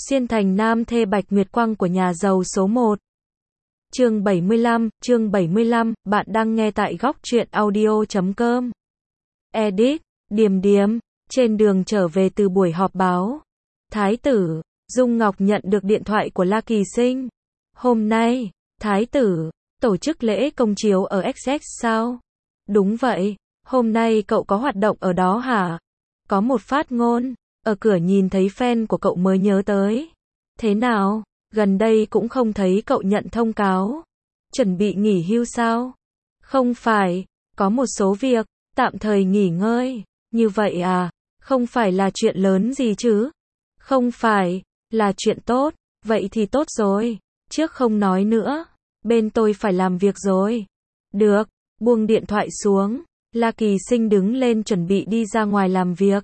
Xuyên thành nam thê Bạch Nguyệt Quang của nhà giàu số 1. Chương 75, bạn đang nghe tại góc truyện audio.com. Edit, Điềm Điềm, trên đường trở về từ buổi họp báo. Thái tử, Dung Ngọc nhận được điện thoại của La Kỳ Sinh. Hôm nay, Thái tử, tổ chức lễ công chiếu ở XX sao? Đúng vậy, hôm nay cậu có hoạt động ở đó hả? Có một phát ngôn, ở cửa nhìn thấy fan của cậu mới nhớ tới. Thế nào, gần đây cũng không thấy cậu nhận thông cáo. Chuẩn bị nghỉ hưu sao? Không phải, có một số việc, tạm thời nghỉ ngơi. Như vậy à, không phải là chuyện lớn gì chứ? Không phải, là chuyện tốt, vậy thì tốt rồi. Trước không nói nữa, bên tôi phải làm việc rồi. Được, buông điện thoại xuống, La Kỳ Sinh đứng lên chuẩn bị đi ra ngoài làm việc.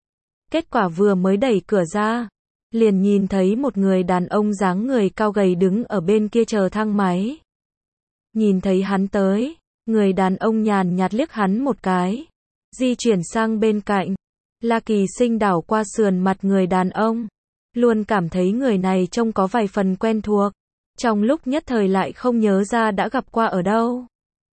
Kết quả vừa mới đẩy cửa ra, liền nhìn thấy một người đàn ông dáng người cao gầy đứng ở bên kia chờ thang máy. Nhìn thấy hắn tới, người đàn ông nhàn nhạt liếc hắn một cái, di chuyển sang bên cạnh. La Kỳ Sinh đảo qua sườn mặt người đàn ông, luôn cảm thấy người này trông có vài phần quen thuộc, trong lúc nhất thời lại không nhớ ra đã gặp qua ở đâu.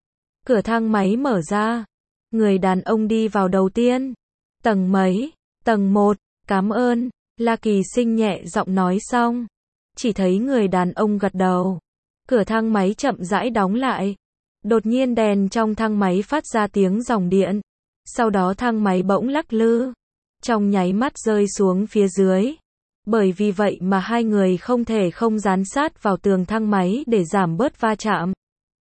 Cửa thang máy mở ra, người đàn ông đi vào đầu tiên. Tầng mấy? Tầng 1, cảm ơn. La Kỳ Sinh nhẹ giọng nói xong, chỉ thấy người đàn ông gật đầu. Cửa thang máy chậm rãi đóng lại. Đột nhiên đèn trong thang máy phát ra tiếng dòng điện. Sau đó thang máy bỗng lắc lư, trong nháy mắt rơi xuống phía dưới. Bởi vì vậy mà hai người không thể không dán sát vào tường thang máy để giảm bớt va chạm.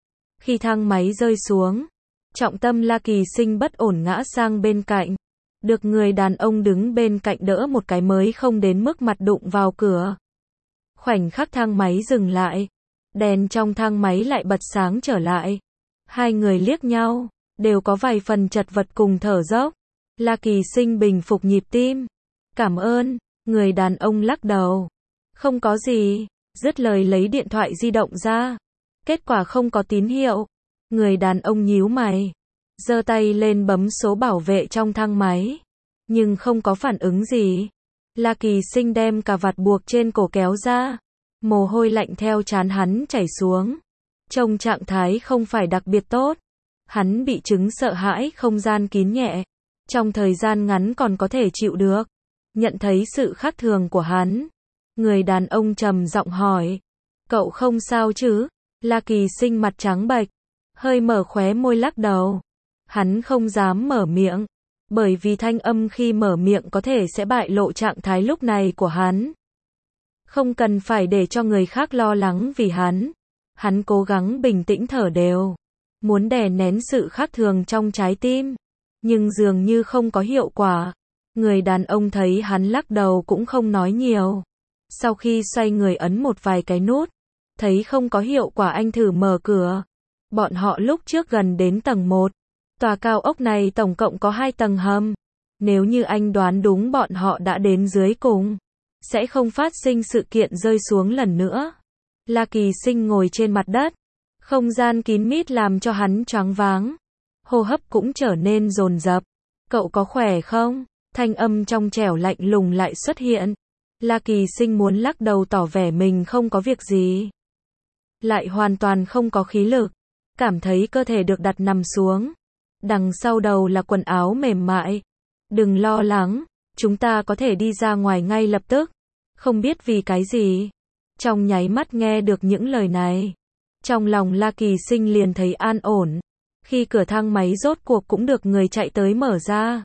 Khi thang máy rơi xuống, trọng tâm La Kỳ Sinh bất ổn ngã sang bên cạnh. Được người đàn ông đứng bên cạnh đỡ một cái mới không đến mức mặt đụng vào cửa. Khoảnh khắc thang máy dừng lại, đèn trong thang máy lại bật sáng trở lại. Hai người liếc nhau, đều có vài phần chật vật cùng thở dốc. La Kỳ Sinh bình phục nhịp tim. Cảm ơn, người đàn ông lắc đầu. Không có gì, dứt lời lấy điện thoại di động ra. Kết quả không có tín hiệu. Người đàn ông nhíu mày, giơ tay lên bấm số bảo vệ trong thang máy, nhưng không có phản ứng gì. La Kỳ Sinh đem cà vạt buộc trên cổ kéo ra, mồ hôi lạnh theo trán hắn chảy xuống. Trông trạng thái không phải đặc biệt tốt. Hắn bị chứng sợ hãi không gian kín nhẹ, trong thời gian ngắn còn có thể chịu được. Nhận thấy sự khác thường của hắn, người đàn ông trầm giọng hỏi, cậu không sao chứ? La Kỳ Sinh mặt trắng bệch, hơi mở khóe môi lắc đầu. Hắn không dám mở miệng, bởi vì thanh âm khi mở miệng có thể sẽ bại lộ trạng thái lúc này của hắn. Không cần phải để cho người khác lo lắng vì hắn. Hắn cố gắng bình tĩnh thở đều, muốn đè nén sự khác thường trong trái tim, nhưng dường như không có hiệu quả. Người đàn ông thấy hắn lắc đầu cũng không nói nhiều. Sau khi xoay người ấn một vài cái nút, thấy không có hiệu quả, anh thử mở cửa. Bọn họ lúc trước gần đến tầng 1. Tòa cao ốc này tổng cộng có 2 tầng hầm. Nếu như anh đoán đúng bọn họ đã đến dưới cùng, sẽ không phát sinh sự kiện rơi xuống lần nữa. La Kỳ Sinh ngồi trên mặt đất. Không gian kín mít làm cho hắn choáng váng. Hô hấp cũng trở nên dồn dập. Cậu có khỏe không? Thanh âm trong trẻo lạnh lùng lại xuất hiện. La Kỳ Sinh muốn lắc đầu tỏ vẻ mình không có việc gì, lại hoàn toàn không có khí lực. Cảm thấy cơ thể được đặt nằm xuống. Đằng sau đầu là quần áo mềm mại. Đừng lo lắng, chúng ta có thể đi ra ngoài ngay lập tức. Không biết vì cái gì, trong nháy mắt nghe được những lời này, trong lòng La Kỳ Sinh liền thấy an ổn. Khi cửa thang máy rốt cuộc cũng được người chạy tới mở ra,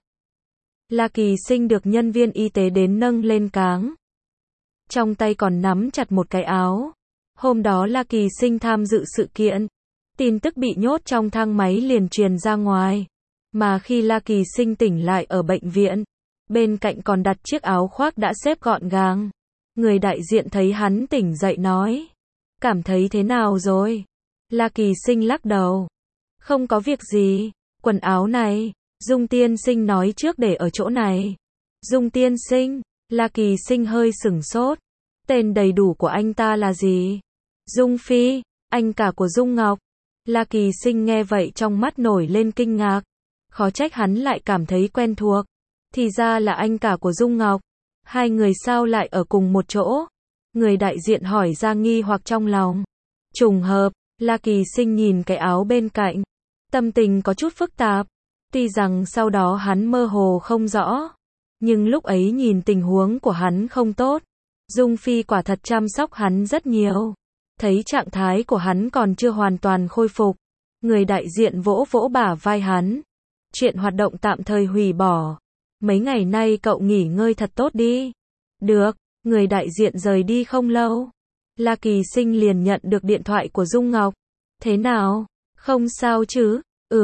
La Kỳ Sinh được nhân viên y tế đến nâng lên cáng. Trong tay còn nắm chặt một cái áo. Hôm đó La Kỳ Sinh tham dự sự kiện. Tin tức bị nhốt trong thang máy liền truyền ra ngoài. Mà khi La Kỳ Sinh tỉnh lại ở bệnh viện, bên cạnh còn đặt chiếc áo khoác đã xếp gọn gàng. Người đại diện thấy hắn tỉnh dậy nói, cảm thấy thế nào rồi? La Kỳ Sinh lắc đầu. Không có việc gì, quần áo này, Dung tiên sinh nói trước để ở chỗ này. Dung tiên sinh? La Kỳ Sinh hơi sửng sốt. Tên đầy đủ của anh ta là gì? Dung Phi, anh cả của Dung Ngọc. La Kỳ Sinh nghe vậy trong mắt nổi lên kinh ngạc. Khó trách hắn lại cảm thấy quen thuộc. Thì ra là anh cả của Dung Ngọc. Hai người sao lại ở cùng một chỗ? Người đại diện hỏi ra nghi hoặc trong lòng. Trùng hợp, La Kỳ Sinh nhìn cái áo bên cạnh. Tâm tình có chút phức tạp. Tuy rằng sau đó hắn mơ hồ không rõ. Nhưng lúc ấy nhìn tình huống của hắn không tốt. Dung Phi quả thật chăm sóc hắn rất nhiều. Thấy trạng thái của hắn còn chưa hoàn toàn khôi phục. Người đại diện vỗ vỗ bả vai hắn. Chuyện hoạt động tạm thời hủy bỏ. Mấy ngày nay cậu nghỉ ngơi thật tốt đi. Được, người đại diện rời đi không lâu. La Kỳ Sinh liền nhận được điện thoại của Dung Ngọc. Thế nào? Không sao chứ?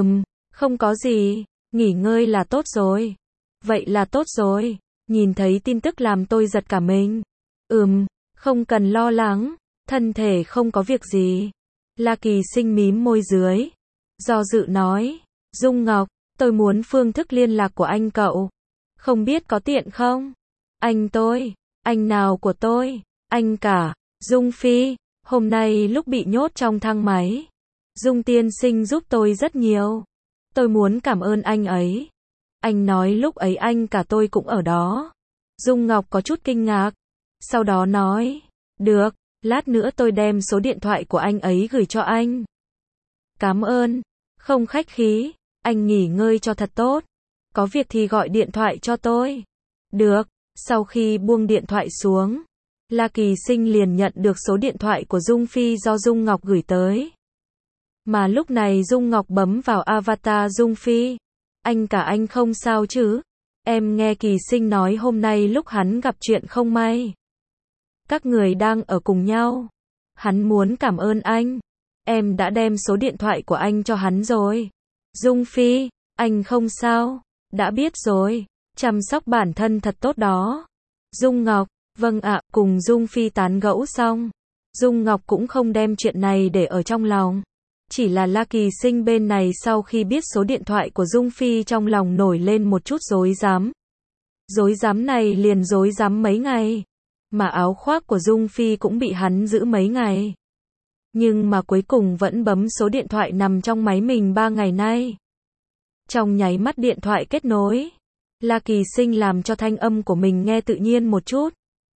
Không có gì. Nghỉ ngơi là tốt rồi. Vậy là tốt rồi. Nhìn thấy tin tức làm tôi giật cả mình. Không cần lo lắng. Thân thể không có việc gì. La Kỳ Sinh mím môi dưới. Do dự nói. Dung Ngọc, tôi muốn phương thức liên lạc của anh cậu. Không biết có tiện không? Anh tôi. Anh nào của tôi? Anh cả. Dung Phi. Hôm nay lúc bị nhốt trong thang máy. Dung tiên sinh giúp tôi rất nhiều. Tôi muốn cảm ơn anh ấy. Anh nói lúc ấy anh cả tôi cũng ở đó. Dung Ngọc có chút kinh ngạc. Sau đó nói. Được, lát nữa tôi đem số điện thoại của anh ấy gửi cho anh. Cảm ơn. Không khách khí. Anh nghỉ ngơi cho thật tốt. Có việc thì gọi điện thoại cho tôi. Được. Sau khi buông điện thoại xuống, La Kỳ Sinh liền nhận được số điện thoại của Dung Phi do Dung Ngọc gửi tới. Mà lúc này Dung Ngọc bấm vào avatar Dung Phi. Anh cả anh không sao chứ? Em nghe Kỳ Sinh nói hôm nay lúc hắn gặp chuyện không may. Các người đang ở cùng nhau. Hắn muốn cảm ơn anh. Em đã đem số điện thoại của anh cho hắn rồi. Dung Phi, anh không sao. Đã biết rồi. Chăm sóc bản thân thật tốt đó. Dung Ngọc, vâng ạ, cùng Dung Phi tán gẫu xong. Dung Ngọc cũng không đem chuyện này để ở trong lòng. Chỉ là La Kỳ Sinh bên này sau khi biết số điện thoại của Dung Phi trong lòng nổi lên một chút rối rắm. Rối rắm này liền rối rắm mấy ngày. Mà áo khoác của Dung Phi cũng bị hắn giữ mấy ngày. Nhưng mà cuối cùng vẫn bấm số điện thoại nằm trong máy mình 3 ngày nay. Trong nháy mắt điện thoại kết nối. La Kỳ Sinh làm cho thanh âm của mình nghe tự nhiên một chút.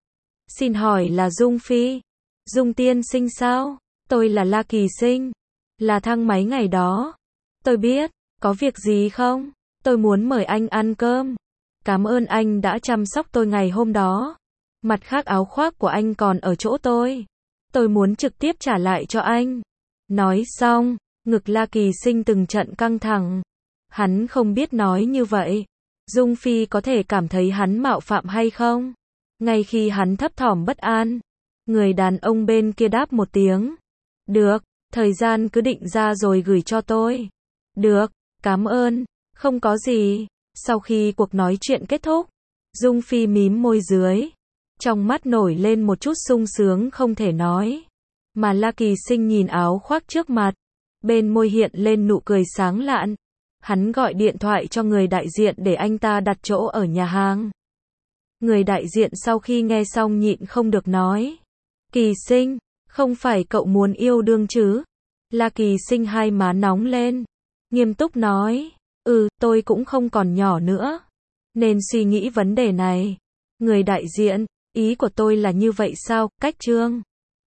Xin hỏi là Dung Phi? Dung tiên sinh sao? Tôi là La Kỳ Sinh. Là thang máy ngày đó. Tôi biết. Có việc gì không? Tôi muốn mời anh ăn cơm. Cảm ơn anh đã chăm sóc tôi ngày hôm đó. Mặt khác áo khoác của anh còn ở chỗ tôi. Tôi muốn trực tiếp trả lại cho anh. Nói xong, ngực La Kỳ Sinh từng trận căng thẳng. Hắn không biết nói như vậy. Dung Phi có thể cảm thấy hắn mạo phạm hay không? Ngay khi hắn thấp thỏm bất an, người đàn ông bên kia đáp một tiếng. Được, thời gian cứ định ra rồi gửi cho tôi. Được, cảm ơn, không có gì. Sau khi cuộc nói chuyện kết thúc, Dung Phi mím môi dưới. Trong mắt nổi lên một chút sung sướng không thể nói. Mà La Kỳ Sinh nhìn áo khoác trước mặt. Bên môi hiện lên nụ cười sáng lạn. Hắn gọi điện thoại cho người đại diện để anh ta đặt chỗ ở nhà hàng. Người đại diện sau khi nghe xong nhịn không được nói. Kỳ Sinh, không phải cậu muốn yêu đương chứ? La Kỳ Sinh hai má nóng lên. Nghiêm túc nói. Tôi cũng không còn nhỏ nữa. Nên suy nghĩ vấn đề này. Người đại diện, ý của tôi là như vậy sao? Cách Trương.